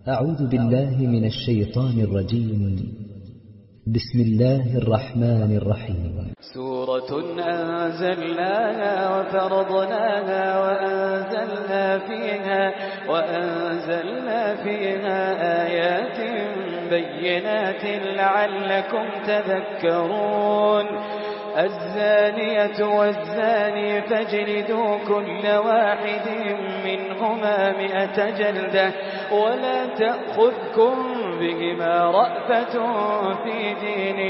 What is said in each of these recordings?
أعوذ بالله من الشيطان الرجيم. بسم الله الرحمن الرحيم. سورة أنزلناها وفرضناها وأنزلنا فيها آيات بينات لعلكم تذكرون. الزانية والزاني فاجلدوا كل واحد منهما 100 جلدة ولا تأخذكم بهما رأفة في دين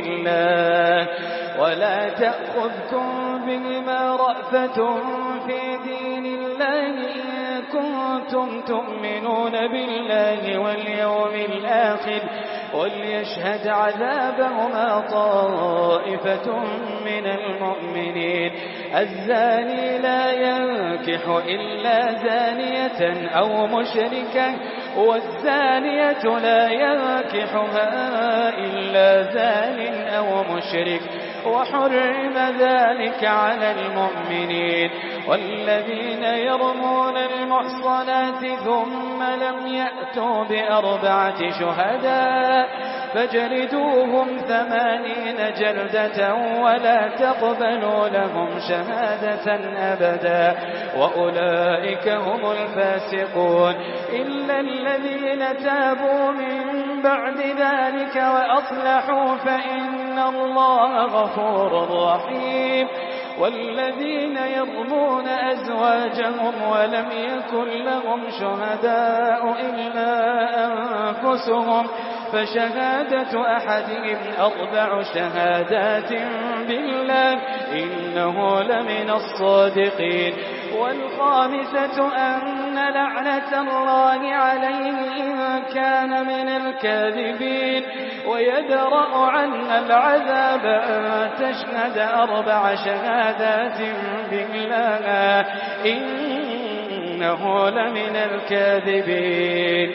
الله إن كنتم تؤمنون بالله واليوم الآخر وليشهد عذابهما طائفة من المؤمنين. الزاني لا ينكح إلا زانية أو مشركة والزانية لا ينكحها إلا زان أو مشرك وحرم ذلك على المؤمنين. والذين يرمون المحصنات ثم لم يأتوا ب4 شهداء فاجلدوهم 80 جلدة ولا تقبلوا لهم شهادة أبدا وأولئك هم الفاسقون إلا الذين تابوا من بعد ذلك وأصلحوا فإن الله غفور رحيم. والذين يرمون أزواجهم ولم يكن لهم شهداء إلا أنفسهم فشهادة أحدهم 4 شهادات بالله إنه لمن الصادقين. والخامسة أن لعنة الله عليه إن كان من الكاذبين ويدرأ عنا العذاب أن تشهد 4 شهادات بالله إنه لمن الكاذبين.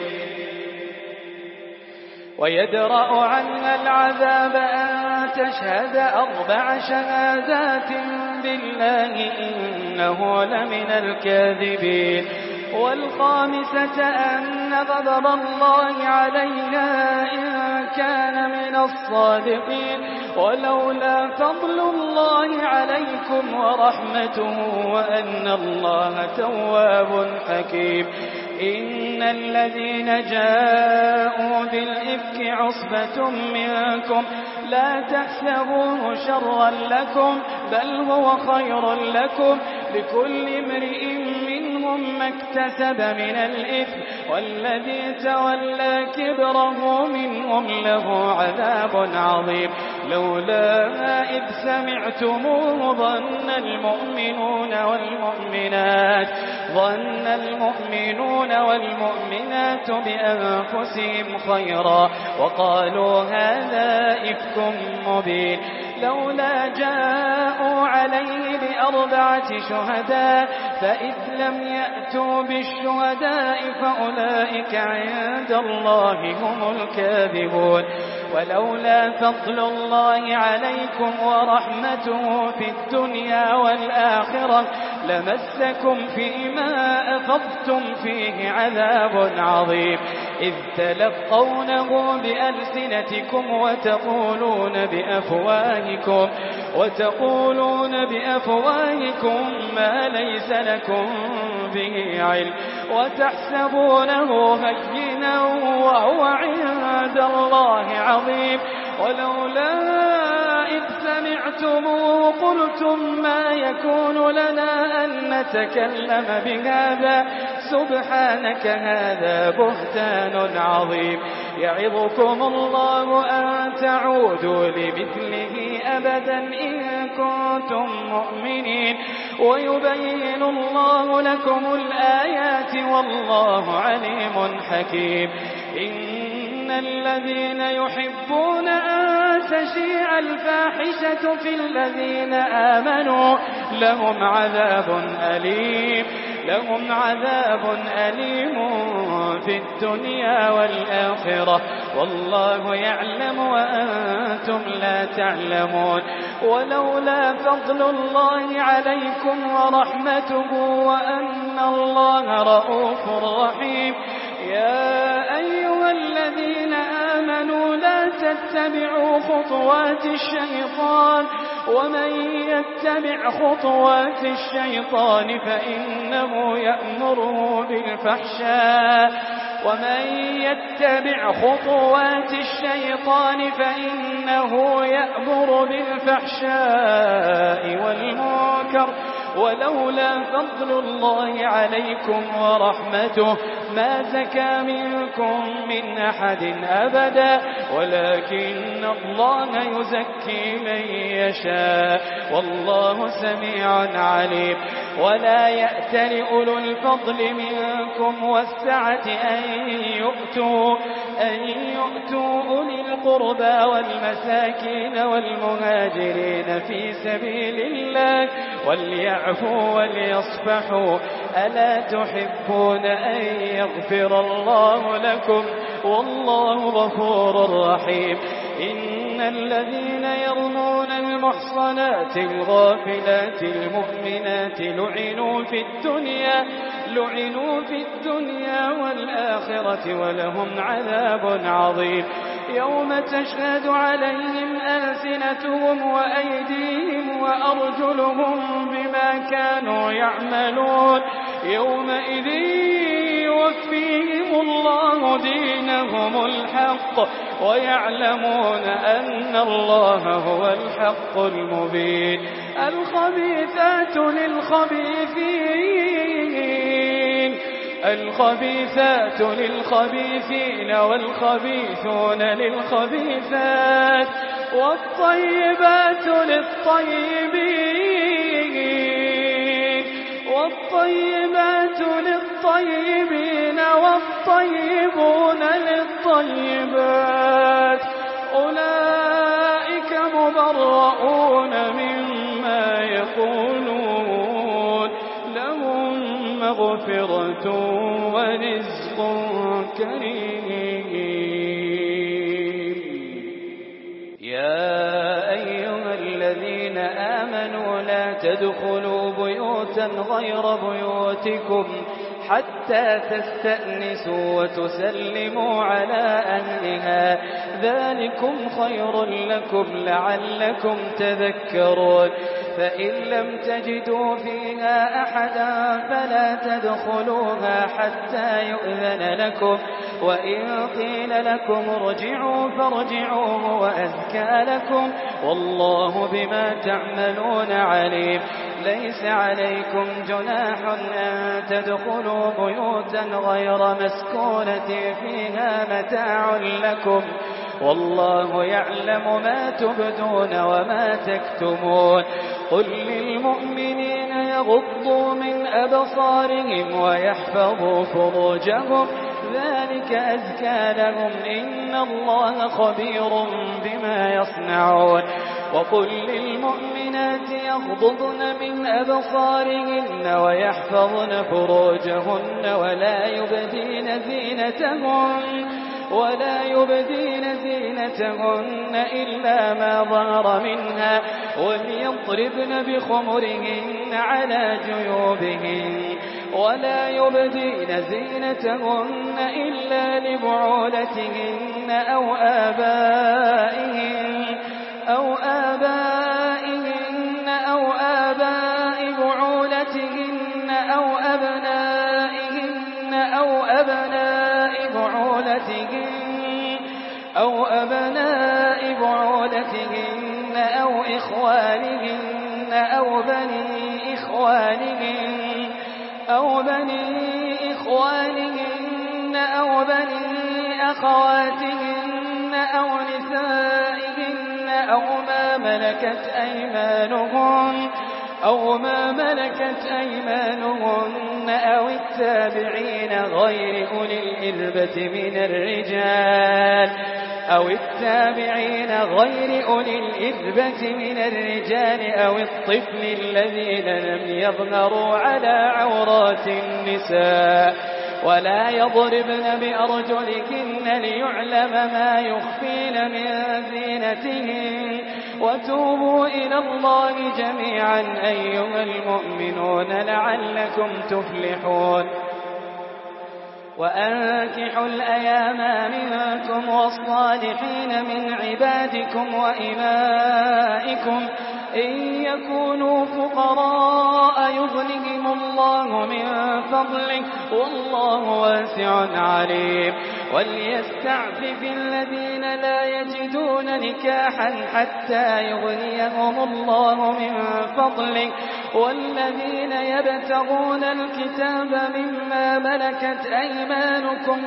ويدرأ عنا العذاب أن تشهد 4 شهادات بالله إنه لمن الكاذبين. والخامسة أن غضب الله عليها إن كان من الصادقين ولولا فضل الله عليكم ورحمته وأن الله تواب حكيم. إن الذين جاءوا بالإفك عصبة منكم لا تحسبوه شرا لكم بل هو خير لكم لكل امرئ منهم ما اكتسب من الإثم والذي تولى كبره منهم له عذاب عظيم. لولا إذ سمعتموه ظن المؤمنون والمؤمنات بأنفسهم خيرا وقالوا هذا إفك مبين. لولا جاءوا عليه ب4 شهداء فإذ لم يأتوا بالشهداء فأولئك عند الله هم الكاذبون. ولولا فضل الله عليكم ورحمته في الدنيا والآخرة لمسكم فيما أخذتم فيه عذاب عظيم إذ تلقونه بألسنتكم وتقولون بأفواهكم ما ليس لكم به علم وتحسبونه هينا وهو عند الله عظيم. ولولا إذ سمعتموه قلتم ما يكون لنا أن نتكلم بهذا سبحانك هذا بهتان عظيم. يعظكم الله أن تعودوا لمثله أبدا إن كنتم مؤمنين ويبين الله لكم الآيات والله عليم حكيم. إن الذين يحبون أن تشيع الفاحشة في الذين آمنوا لهم عذاب أليم في الدنيا والآخرة والله يعلم وأنتم لا تعلمون. ولولا فضل الله عليكم ورحمته وأن الله رؤوف رحيم. يا أيها تتبعوا خطوات الشيطان فإنه يأمر بالفحشاء والمنكر ولولا فضل الله عليكم ورحمته ما زكى منكم من أحد أبدا ولكن الله يزكي من يشاء والله سميع عليم. ولا يأتل أولو الفضل منكم والسعة أن يؤتوا أولي القربى والمساكين والمهاجرين في سبيل الله وليعفوا وليصفحوا ألا تحبون أن يغفر الله لكم والله غفور رحيم. إن الذين يرمون المحصنات الغافلات المؤمنات لعنوا في الدنيا والآخرة ولهم عذاب عظيم. يوم تشهد عليهم ألسنتهم وأيديهم وأرجلهم بما كانوا يعملون يومئذ يوفيهم الله دينهم الحق ويعلمون أن الله هو الحق المبين. الخبيثات للخبيثين والخبيثون للخبيثات والطيبات للطيبين والطيبون للطيبات أولئك مبرؤون مما يقولون لهم مغفرة ورزق كريم. يا أيها الذين آمنوا لا تدخلوا بيوتا غير بيوتكم حتى تستأنسوا وتسلموا على أهلها ذلكم خير لكم لعلكم تذكرون. فإن لم تجدوا فيها أحدا فلا تدخلوها حتى يؤذن لكم وإن قيل لكم ارجعوا فارجعوا هو أزكى لكم والله بما تعملون عليم. ليس عليكم جناح أن تدخلوا بيوتا غير مسكونة فيها متاع لكم والله يعلم ما تبدون وما تكتمون. قل للمؤمنين يغضوا من أبصارهم ويحفظوا فروجهم ذلك أزكى لهم إن الله خبير بما يصنعون. وقل للمؤمنات يغضضن من أبصارهن ويحفظن فروجهن ولا يبدين زينتهن إلا ما ظهر منها وليضربن بخمرهن على جيوبهن ولا يبدين زينتهن إلا لبعولتهن أو آبائهن أو آباء بعولتهن أو أبنائهن أو أبناء بعولتهن أو إخوانهن أو بني إخوانهن أو بني أخواتهن أو نسائهن أو ما ملكت أيمانهن أو التابعين غير أولي الإربة من الرجال أو الطفل الذين لم يظهروا على عورات النساء ولا يضربن بأرجلهن ليعلم ما يخفين من زينتهن وتوبوا إلى الله جميعا أيها المؤمنون لعلكم تفلحون. وأنكحوا الأيام منكم والصالحين من عبادكم وإمائكم إن يكونوا فقراء يغنهم الله من فضله والله واسع عليم وليستعفف الذين لا يجدون نكاحا حتى يغنيهم الله من فضله والذين يبتغون الكتاب مما ملكت أيمانكم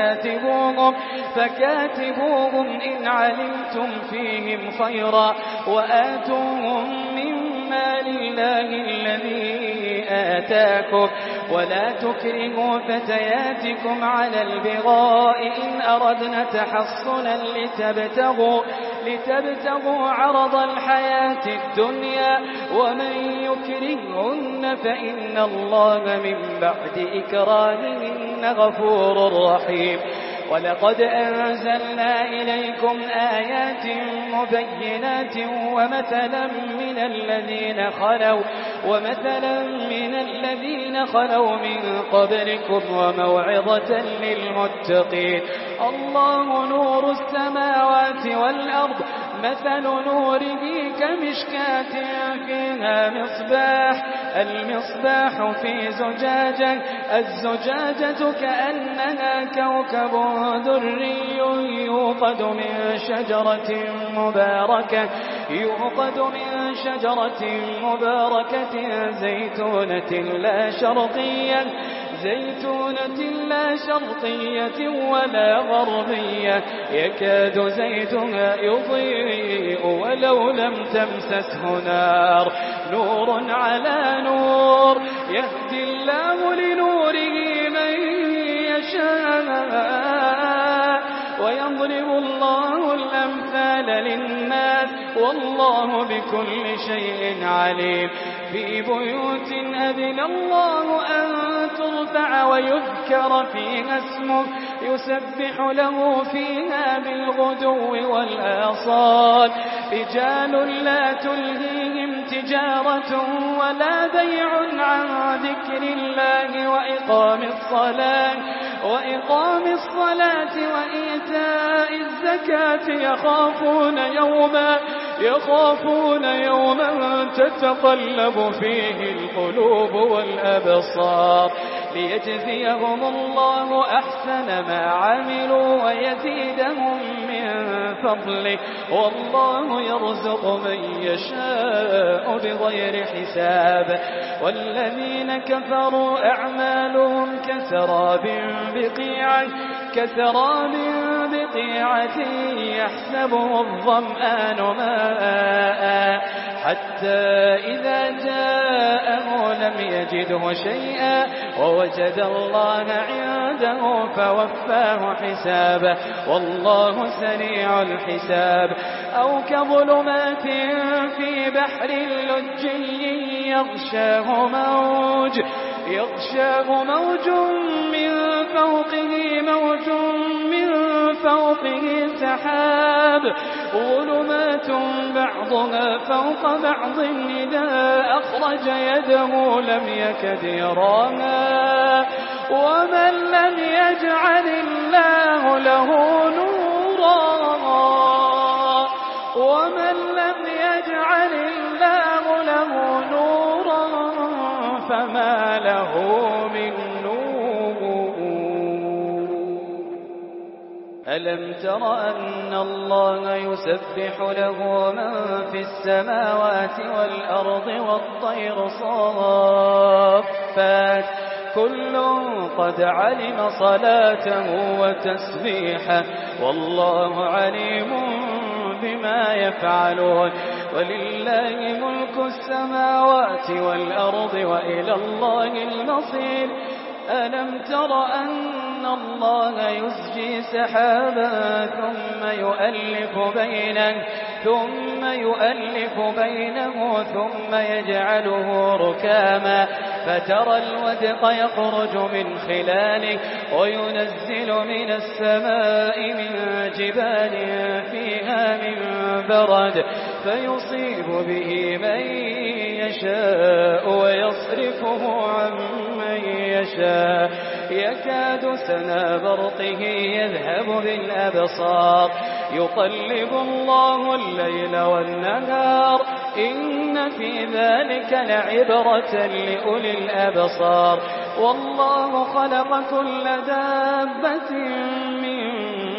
فكاتبوهم إن علمتم فيهم خيرا وآتوهم مما لله الذي آتاكم ولا تكرهوا فتياتكم على البغاء إن أردنا تحصنا لتبتغوا عرض الحياة الدنيا ومن يكرهن فإن الله من بعد إكراههن غفور رحيم ولقد أنزلنا إليكم آيات مبينات ومثلا من الذين خلوا من قبلكم وموعظة للمتقين الله نور السماوات والأرض مثل نوره كمشكاة فيها مصباح المصباح في زجاجة الزجاجة كأنها كوكب دري يوقد من شجرة مباركة زيتونة لا شرقية ولا غربية يكاد زيتها يضيء ولو لم تمسسه نار نور على نور يهدي الله لنوره من يشاء ويضرب الله الأمثال للناس والله بكل شيء عليم في بيوت أذن الله أن ترفع ويذكر فيها اسمه يسبح له فيها بالغدو والآصال رجال لا تلهيهم تجارة ولا بيع عن ذكر الله وإقام الصلاة وإيتاء الزكاة يخافون يوما تتقلب فيه القلوب والأبصار ليجزيهم الله أحسن ما عملوا ويزيدهم من فضله والله يرزق من يشاء بغير حساب والذين كفروا أعمالهم كسراب بقيعة يحسبه الظمآن ماء حتى إذا جاءه لم يجده شيئا ووجد الله عنده فوفاه حسابه والله سريع الحساب أو كظلمات في بحر لجي يغشاه موج من فوقه سحاب ظلمات بعضها فوق بعض إذا أخرج يده لم يكد يراها ومن لم يجعل الله له نورا فما له من نور ألم تر أن الله يسبح له من في السماوات والأرض والطير صافات كل قد علم صلاته وتسبيحه والله عليم بما يفعلون ولله ملك السماوات والأرض وإلى الله المصير ألم تر أن الله يزجي سحابا ثم يؤلف بينه ثم يجعله ركاما فترى الودق يخرج من خلاله وينزل من السماء من جبال فيها من برد فيصيب به من يشاء ويصرفه عن من يشاء يكاد سنا برقه يذهب بالأبصار يقلب الله الليل والنهار إن في ذلك لعبرة لأولي الأبصار والله خلق كل دابة من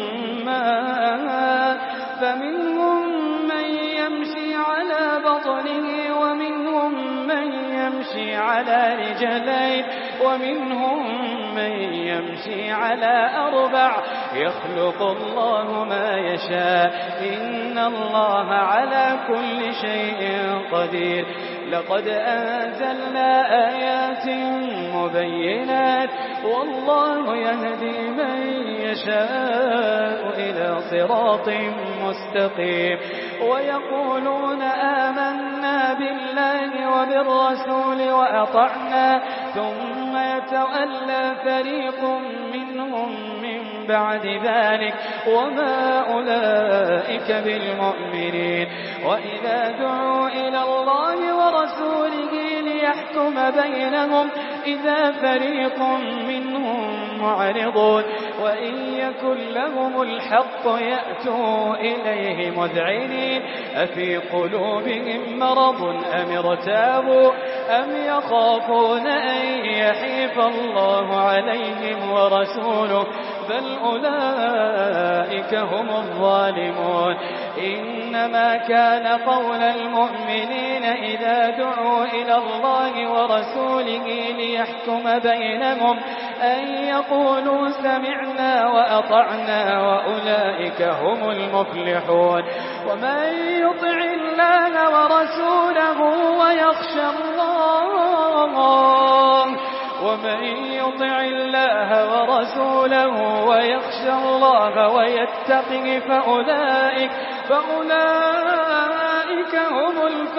ماء فمنهم من يمشي على بطنه ومنهم من يمشي على رجلين ومنهم من يمشي على 4 يخلق الله ما يشاء إن الله على كل شيء قدير لقد أنزلنا آيات مبينات والله يهدي من يشاء إلى صراط مستقيم ويقولون آمنا بالله وبالرسول وأطعنا ثم يتولى فريق منهم من بعد ذلك وما أولئك بالمؤمنين وإذا دعوا إلى الله ورسوله ليحكم بينهم إذا فريق منهم معرضون وإن يكن لهم الحق يأتوا إليه مذعنين أفي قلوبهم مرض أم ارتابوا أم يخافون أن يحيف الله عليهم ورسوله بل أولئك هم الظالمون إنما كان قول المؤمنين إذا دعوا إلى الله ورسوله ليحكم بينهم أن يقولوا سمعنا وأطعنا وأولئك هم المفلحون ومن يطع الله ورسوله ويخشى الله ويتقه فأولئك هم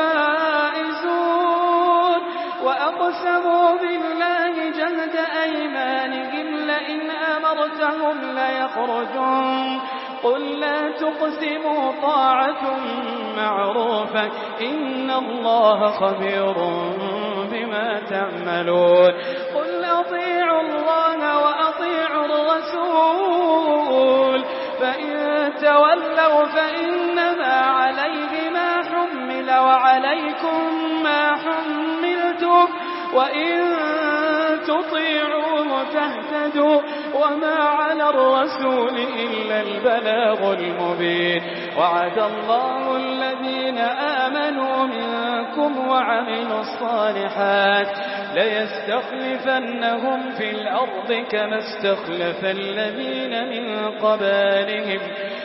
الفائزون وأقسموا بالله جهد أيمانهم لئن أمرتهم ليخرجون قل لا تقسموا طاعة معروفة إن الله خبير بما تعملون قل أطيعوا الله وأطيعوا الرسول فإن تولوا فإنما عليه ما حمل وعليكم ما حملتم وإن تطيعوه تهتدوا وما على الرسول إلا البلاغ المبين وعد الله الذين آمنوا منكم وعملوا الصالحات ليستخلفنهم في الأرض كما استخلف الذين من قبلهم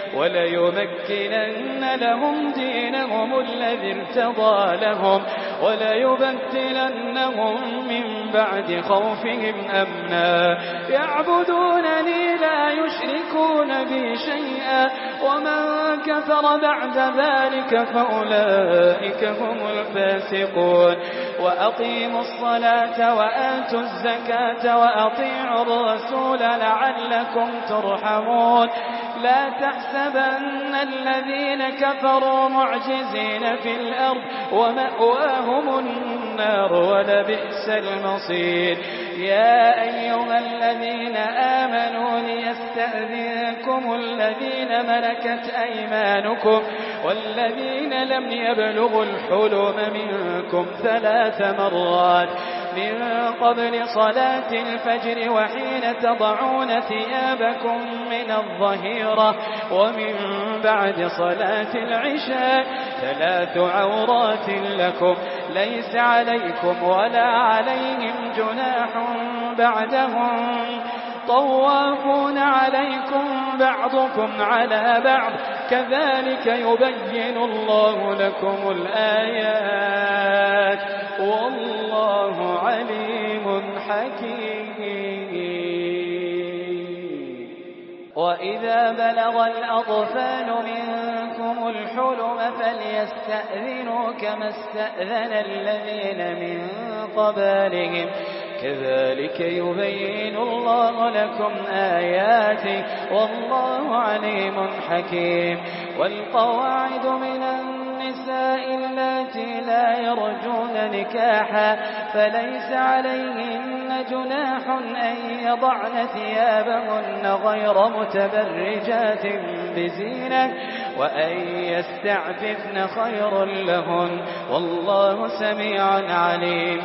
وليمكنن لهم دينهم الذي ارتضى لهم وليبدلنهم من بعد خوفهم أمنا يعبدونني لا يشركون بي شيئا ومن كفر بعد ذلك فأولئك هم الفاسقون وأقيموا الصلاة وآتوا الزكاة وأطيعوا الرسول لعلكم ترحمون لا تحسبن الذين كفروا معجزين في الأرض ومأواهم النار ولبئس المصير يا أيها الذين آمنوا ليستأذنكم الذين ملكت أيمانكم والذين لم يبلغوا الحلم منكم 3 مرات من قبل صلاة الفجر وحين تضعون ثيابكم من الظهيرة ومن بعد صلاة العشاء 3 عورات لكم ليس عليكم ولا عليهم جناح بعدهم طوافون عليكم بعضكم على بعض كذلك يبين الله لكم الآيات والله عليم حكيم وإذا بلغ الأطفال منكم الحلم فليستأذنوا كما استأذن الذين من قبلهم كذلك يبين الله لكم آياته والله عليم حكيم والقواعد من النساء النساء اللاتي لا يرجون نكاحا فليس عليهن جناح أن يضعن ثيابهن غير متبرجات بزينة وأن يستعففن خير لهن والله سميع عليم.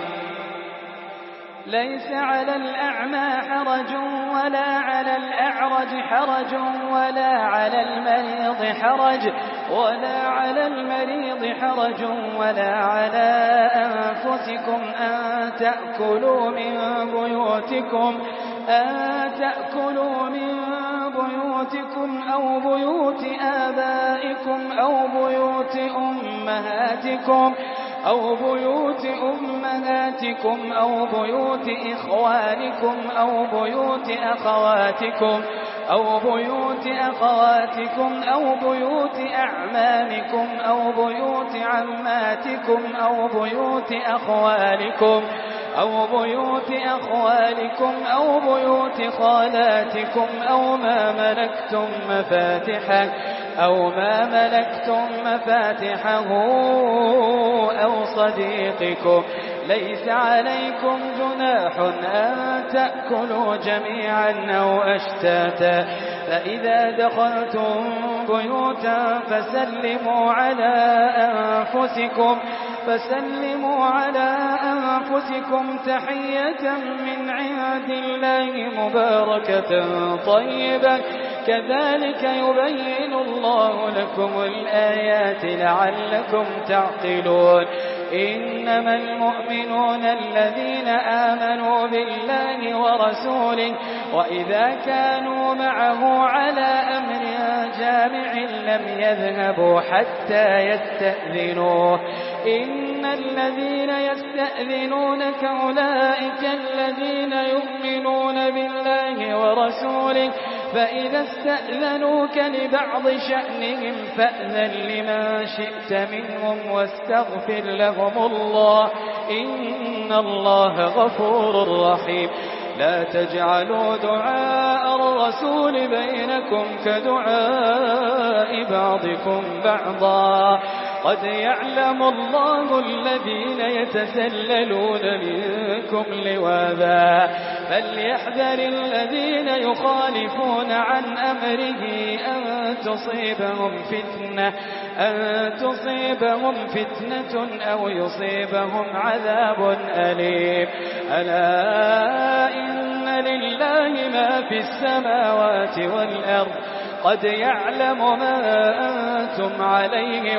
ليس على الأعمى حرج ولا على الأعرج حرج ولا على المريض حرج ولا على أنفسكم أن تأكلوا من بيوتكم أو بيوت آبائكم أو بيوت أمهاتكم أو بيوت إخوانكم أو بيوت أخواتكم أو بيوت أعمامكم أو بيوت عماتكم أو بيوت أخوالكم أو بيوت خالاتكم أو ما ملكتم مفاتحه أو صديقكم. ليس عليكم جناح أن تأكلوا جميعا أو أشتاتا فإذا دخلتم بيوتا فسلموا على أنفسكم تحية من عند الله مباركة طيبة كذلك يبين الله لكم الآيات لعلكم تعقلون. إنما المؤمنون الذين آمنوا بالله ورسوله وإذا كانوا معه على أمر جامع لم يذهبوا حتى يستأذنوه. إن الذين يستأذنونك أولئك الذين يؤمنون بالله ورسوله فإذا استأذنوك لبعض شأنهم فأذن لمن شئت منهم واستغفر لهم الله إن الله غفور رحيم. لا تجعلوا دعاء الرسول بينكم كدعاء بعضكم بعضا قد يعلم الله الذين يتسللون منكم لواذا فليحذر الذين يخالفون عن أمره أن تصيبهم فتنة أو يصيبهم عذاب أليم. ألا إن لله ما في السماوات والأرض قد يعلم ما أنتم عليه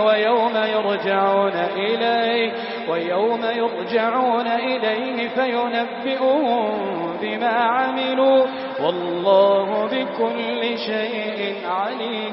ويوم يرجعون إليه فينبئهم بما عملوا والله بكل شيء عليم.